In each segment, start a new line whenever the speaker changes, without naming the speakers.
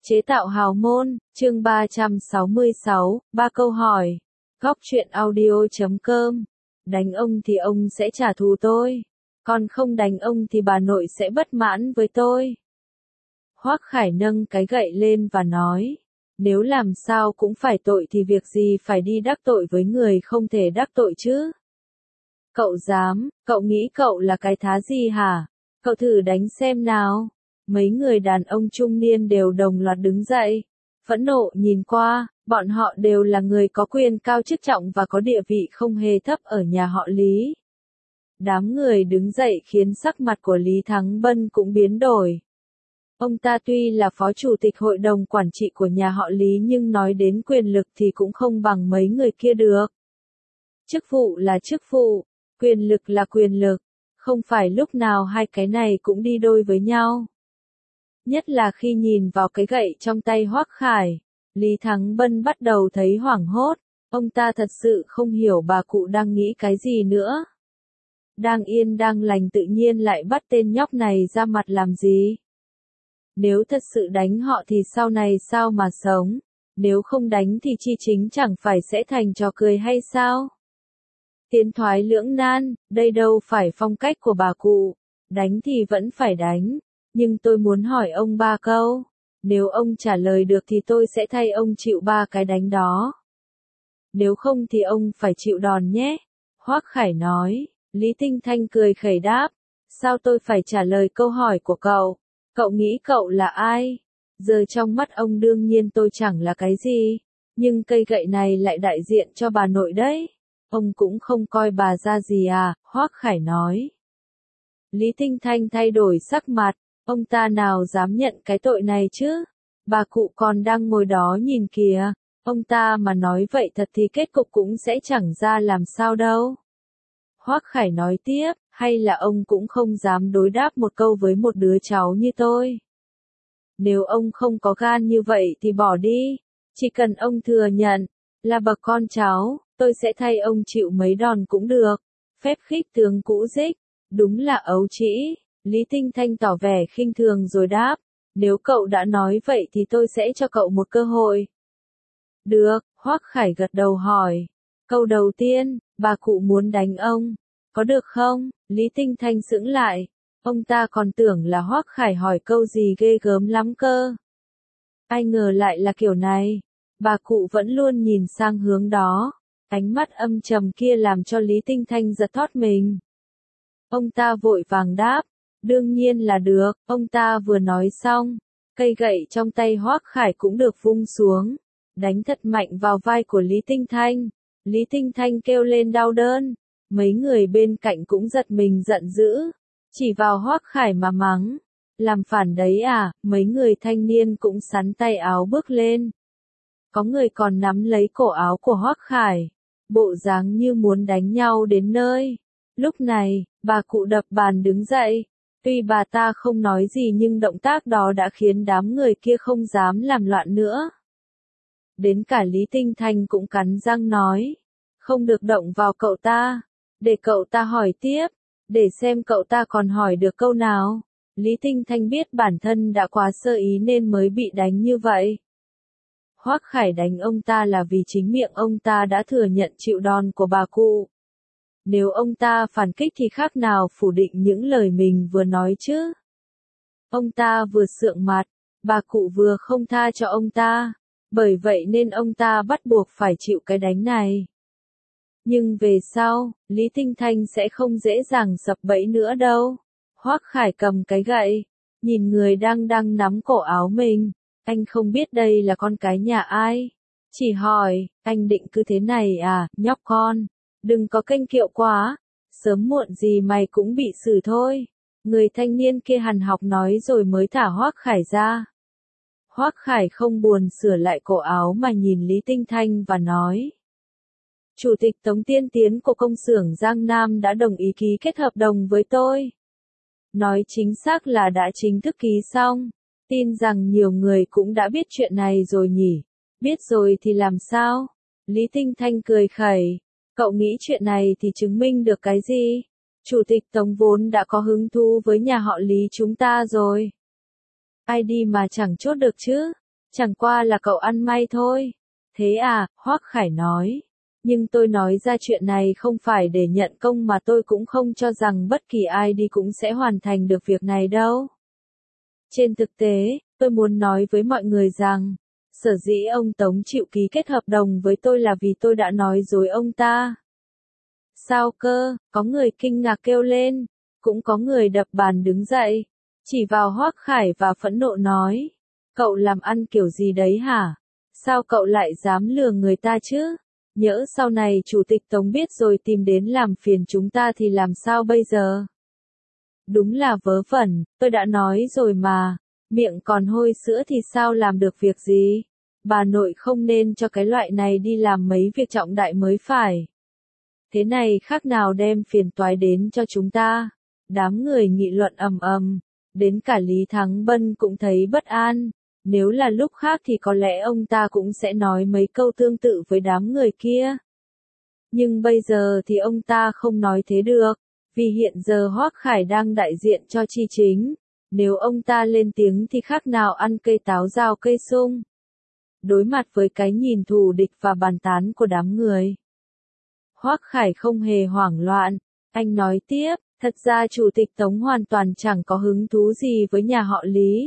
Chế tạo hào môn, chương 366, 3 câu hỏi. Góc truyện audio.com. Đánh ông thì ông sẽ trả thù tôi. Còn không đánh ông thì bà nội sẽ bất mãn với tôi. Hoắc Khải nâng cái gậy lên và nói. Nếu làm sao cũng phải tội thì việc gì phải đi đắc tội với người không thể đắc tội chứ? Cậu dám, cậu nghĩ cậu là cái thá gì hả? Cậu thử đánh xem nào. Mấy người đàn ông trung niên đều đồng loạt đứng dậy. Phẫn nộ nhìn qua, bọn họ đều là người có quyền cao chức trọng và có địa vị không hề thấp ở nhà họ Lý. Đám người đứng dậy khiến sắc mặt của Lý Thắng Bân cũng biến đổi. Ông ta tuy là phó chủ tịch hội đồng quản trị của nhà họ Lý nhưng nói đến quyền lực thì cũng không bằng mấy người kia được. Chức vụ là chức vụ, quyền lực là quyền lực, không phải lúc nào hai cái này cũng đi đôi với nhau. Nhất là khi nhìn vào cái gậy trong tay Hoắc Khải, Lý Thắng Bân bắt đầu thấy hoảng hốt, ông ta thật sự không hiểu bà cụ đang nghĩ cái gì nữa. Đang yên đang lành tự nhiên lại bắt tên nhóc này ra mặt làm gì? Nếu thật sự đánh họ thì sau này sao mà sống? Nếu không đánh thì chi chính chẳng phải sẽ thành trò cười hay sao? Tiến thoái lưỡng nan, đây đâu phải phong cách của bà cụ, đánh thì vẫn phải đánh. Nhưng tôi muốn hỏi ông 3 câu. Nếu ông trả lời được thì tôi sẽ thay ông chịu 3 cái đánh đó. Nếu không thì ông phải chịu đòn nhé. Hoắc Khải nói. Lý Tinh Thanh cười khẩy đáp. Sao tôi phải trả lời câu hỏi của cậu? Cậu nghĩ cậu là ai? Giờ trong mắt ông đương nhiên tôi chẳng là cái gì. Nhưng cây gậy này lại đại diện cho bà nội đấy. Ông cũng không coi bà ra gì à? Hoắc Khải nói. Lý Tinh Thanh thay đổi sắc mặt. Ông ta nào dám nhận cái tội này chứ? Bà cụ còn đang ngồi đó nhìn kìa. Ông ta mà nói vậy thật thì kết cục cũng sẽ chẳng ra làm sao đâu. Hoắc Khải nói tiếp, hay là ông cũng không dám đối đáp một câu với một đứa cháu như tôi? Nếu ông không có gan như vậy thì bỏ đi. Chỉ cần ông thừa nhận là bậc con cháu, tôi sẽ thay ông chịu mấy đòn cũng được. Phép khích tướng cũ dích, đúng là ấu trĩ. Lý Tinh Thanh tỏ vẻ khinh thường rồi đáp, nếu cậu đã nói vậy thì tôi sẽ cho cậu một cơ hội. Được, Hoắc Khải gật đầu hỏi. Câu đầu tiên, bà cụ muốn đánh ông. Có được không? Lý Tinh Thanh sững lại. Ông ta còn tưởng là Hoắc Khải hỏi câu gì ghê gớm lắm cơ. Ai ngờ lại là kiểu này. Bà cụ vẫn luôn nhìn sang hướng đó. Ánh mắt âm trầm kia làm cho Lý Tinh Thanh giật thót mình. Ông ta vội vàng đáp. Đương nhiên là được, ông ta vừa nói xong, cây gậy trong tay Hoắc Khải cũng được vung xuống, đánh thật mạnh vào vai của Lý Tinh Thanh. Lý Tinh Thanh kêu lên đau đớn, mấy người bên cạnh cũng giật mình giận dữ, chỉ vào Hoắc Khải mà mắng. Làm phản đấy à? Mấy người thanh niên cũng xắn tay áo bước lên. Có người còn nắm lấy cổ áo của Hoắc Khải, bộ dáng như muốn đánh nhau đến nơi. Lúc này, bà cụ đập bàn đứng dậy. Tuy bà ta không nói gì nhưng động tác đó đã khiến đám người kia không dám làm loạn nữa. Đến cả Lý Tinh Thanh cũng cắn răng nói. Không được động vào cậu ta. Để cậu ta hỏi tiếp. Để xem cậu ta còn hỏi được câu nào. Lý Tinh Thanh biết bản thân đã quá sơ ý nên mới bị đánh như vậy. Hoắc Khải đánh ông ta là vì chính miệng ông ta đã thừa nhận chịu đòn của bà cụ. Nếu ông ta phản kích thì khác nào phủ định những lời mình vừa nói chứ. Ông ta vừa sượng mặt, bà cụ vừa không tha cho ông ta. Bởi vậy nên ông ta bắt buộc phải chịu cái đánh này. Nhưng về sau, Lý Tinh Thanh sẽ không dễ dàng sập bẫy nữa đâu. Hoắc Khải cầm cái gậy, nhìn người đang nắm cổ áo mình. Anh không biết đây là con cái nhà ai. Chỉ hỏi, anh định cứ thế này à, nhóc con? Đừng có kênh kiệu quá, sớm muộn gì mày cũng bị xử thôi. Người thanh niên kia hằn học nói rồi mới thả Hoắc Khải ra. Hoắc Khải không buồn sửa lại cổ áo mà nhìn Lý Tinh Thanh và nói. Chủ tịch Tống Tiên Tiến của công xưởng Giang Nam đã đồng ý ký kết hợp đồng với tôi. Nói chính xác là đã chính thức ký xong. Tin rằng nhiều người cũng đã biết chuyện này rồi nhỉ. Biết rồi thì làm sao? Lý Tinh Thanh cười khẩy. Cậu nghĩ chuyện này thì chứng minh được cái gì? Chủ tịch Tống vốn đã có hứng thú với nhà họ Lý chúng ta rồi. Ai đi mà chẳng chốt được chứ? Chẳng qua là cậu ăn may thôi. Thế à, Hoắc Khải nói. Nhưng tôi nói ra chuyện này không phải để nhận công mà tôi cũng không cho rằng bất kỳ ai đi cũng sẽ hoàn thành được việc này đâu. Trên thực tế, tôi muốn nói với mọi người rằng, sở dĩ ông Tống chịu ký kết hợp đồng với tôi là vì tôi đã nói dối ông ta. Sao cơ, có người kinh ngạc kêu lên, cũng có người đập bàn đứng dậy, chỉ vào Hoắc Khải và phẫn nộ nói, cậu làm ăn kiểu gì đấy hả? Sao cậu lại dám lừa người ta chứ? Nhỡ sau này chủ tịch Tống biết rồi tìm đến làm phiền chúng ta thì làm sao bây giờ? Đúng là vớ vẩn, tôi đã nói rồi mà, miệng còn hôi sữa thì sao làm được việc gì? Bà nội không nên cho cái loại này đi làm mấy việc trọng đại mới phải. Thế này khác nào đem phiền toái đến cho chúng ta. Đám người nghị luận ầm ầm, đến cả Lý Thắng Bân cũng thấy bất an. Nếu là lúc khác thì có lẽ ông ta cũng sẽ nói mấy câu tương tự với đám người kia. Nhưng bây giờ thì ông ta không nói thế được, vì hiện giờ Hoắc Khải đang đại diện cho Chi Chính. Nếu ông ta lên tiếng thì khác nào ăn cây táo rào cây sung. Đối mặt với cái nhìn thù địch và bàn tán của đám người, Hoắc Khải không hề hoảng loạn, anh nói tiếp, thật ra chủ tịch Tống hoàn toàn chẳng có hứng thú gì với nhà họ Lý.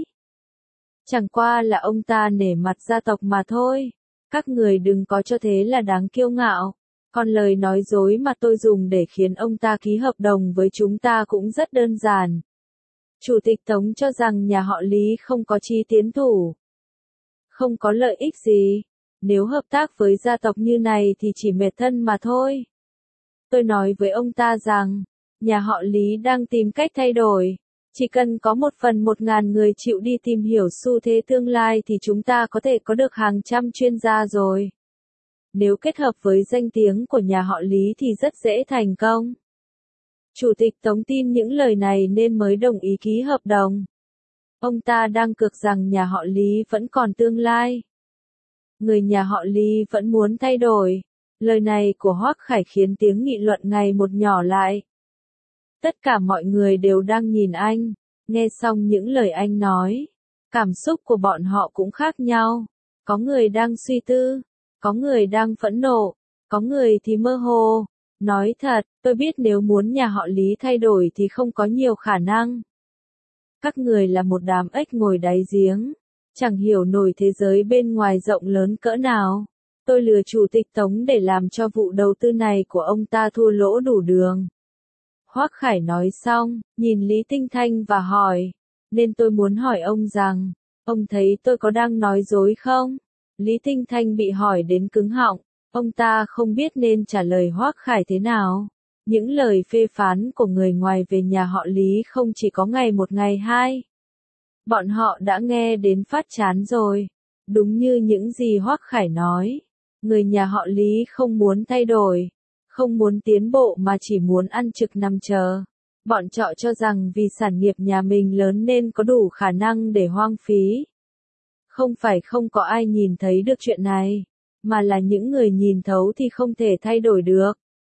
Chẳng qua là ông ta nể mặt gia tộc mà thôi, các người đừng có cho thế là đáng kiêu ngạo, còn lời nói dối mà tôi dùng để khiến ông ta ký hợp đồng với chúng ta cũng rất đơn giản. Chủ tịch Tống cho rằng nhà họ Lý không có chí tiến thủ, không có lợi ích gì. Nếu hợp tác với gia tộc như này thì chỉ mệt thân mà thôi. Tôi nói với ông ta rằng, nhà họ Lý đang tìm cách thay đổi. Chỉ cần có 1/1000 người chịu đi tìm hiểu xu thế tương lai thì chúng ta có thể có được hàng trăm chuyên gia rồi. Nếu kết hợp với danh tiếng của nhà họ Lý thì rất dễ thành công. Chủ tịch Tống tin những lời này nên mới đồng ý ký hợp đồng. Ông ta đang cược rằng nhà họ Lý vẫn còn tương lai. Người nhà họ Lý vẫn muốn thay đổi. Lời này của Hoắc Khải khiến tiếng nghị luận ngày một nhỏ lại. Tất cả mọi người đều đang nhìn anh, nghe xong những lời anh nói. Cảm xúc của bọn họ cũng khác nhau. Có người đang suy tư, có người đang phẫn nộ, có người thì mơ hồ. Nói thật, tôi biết nếu muốn nhà họ Lý thay đổi thì không có nhiều khả năng. Các người là một đám ếch ngồi đáy giếng, chẳng hiểu nổi thế giới bên ngoài rộng lớn cỡ nào. Tôi lừa chủ tịch Tống để làm cho vụ đầu tư này của ông ta thua lỗ đủ đường. Hoắc Khải nói xong, nhìn Lý Tinh Thanh và hỏi, nên tôi muốn hỏi ông rằng, ông thấy tôi có đang nói dối không? Lý Tinh Thanh bị hỏi đến cứng họng, ông ta không biết nên trả lời Hoắc Khải thế nào. Những lời phê phán của người ngoài về nhà họ Lý không chỉ có ngày một ngày hai. Bọn họ đã nghe đến phát chán rồi. Đúng như những gì Hoắc Khải nói. Người nhà họ Lý không muốn thay đổi, không muốn tiến bộ mà chỉ muốn ăn trực nằm chờ. Bọn họ cho rằng vì sản nghiệp nhà mình lớn nên có đủ khả năng để hoang phí. Không phải không có ai nhìn thấy được chuyện này, mà là những người nhìn thấu thì không thể thay đổi được.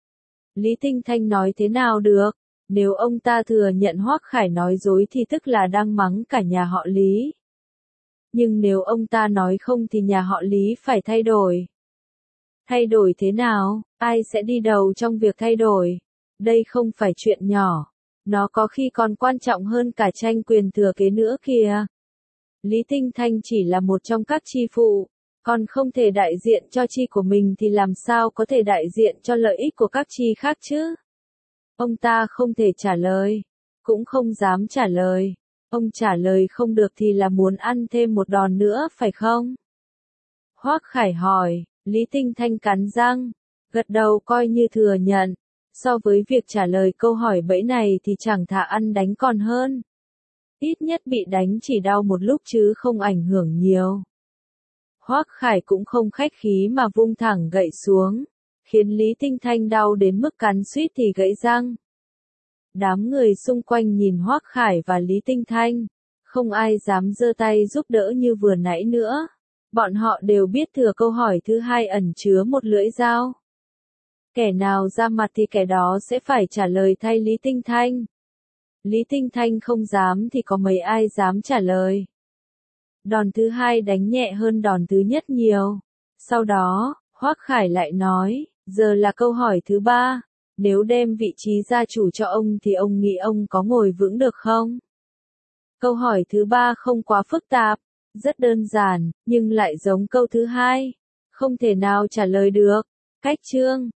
Lý Tinh Thanh nói thế nào được? Nếu ông ta thừa nhận Hoắc Khải nói dối thì tức là đang mắng cả nhà họ Lý. Nhưng nếu ông ta nói không thì nhà họ Lý phải thay đổi. Thay đổi thế nào? Ai sẽ đi đầu trong việc thay đổi? Đây không phải chuyện nhỏ. Nó có khi còn quan trọng hơn cả tranh quyền thừa kế nữa kìa. Lý Tinh Thanh chỉ là một trong các chi phụ, còn không thể đại diện cho chi của mình thì làm sao có thể đại diện cho lợi ích của các chi khác chứ? Ông ta không thể trả lời, cũng không dám trả lời. Ông trả lời không được thì là muốn ăn thêm một đòn nữa phải không? Hoắc Khải hỏi, Lý Tinh Thanh cắn răng, gật đầu coi như thừa nhận. So với việc trả lời câu hỏi bẫy này thì chẳng thà ăn đánh còn hơn. Ít nhất bị đánh chỉ đau một lúc chứ không ảnh hưởng nhiều. Hoắc Khải cũng không khách khí mà vung thẳng gậy xuống, khiến Lý Tinh Thanh đau đến mức cắn suýt thì gãy răng. Đám người xung quanh nhìn Hoắc Khải và Lý Tinh Thanh, không ai dám giơ tay giúp đỡ như vừa nãy nữa. Bọn họ đều biết thừa câu hỏi thứ hai ẩn chứa một lưỡi dao. Kẻ nào ra mặt thì kẻ đó sẽ phải trả lời thay Lý Tinh Thanh. Lý Tinh Thanh không dám thì có mấy ai dám trả lời. Đòn thứ hai đánh nhẹ hơn đòn thứ nhất nhiều. Sau đó, Hoắc Khải lại nói, giờ là câu hỏi thứ ba. Nếu đem vị trí gia chủ cho ông thì ông nghĩ ông có ngồi vững được không? Câu hỏi thứ ba không quá phức tạp, rất đơn giản, nhưng lại giống câu thứ hai. Không thể nào trả lời được. Cách chương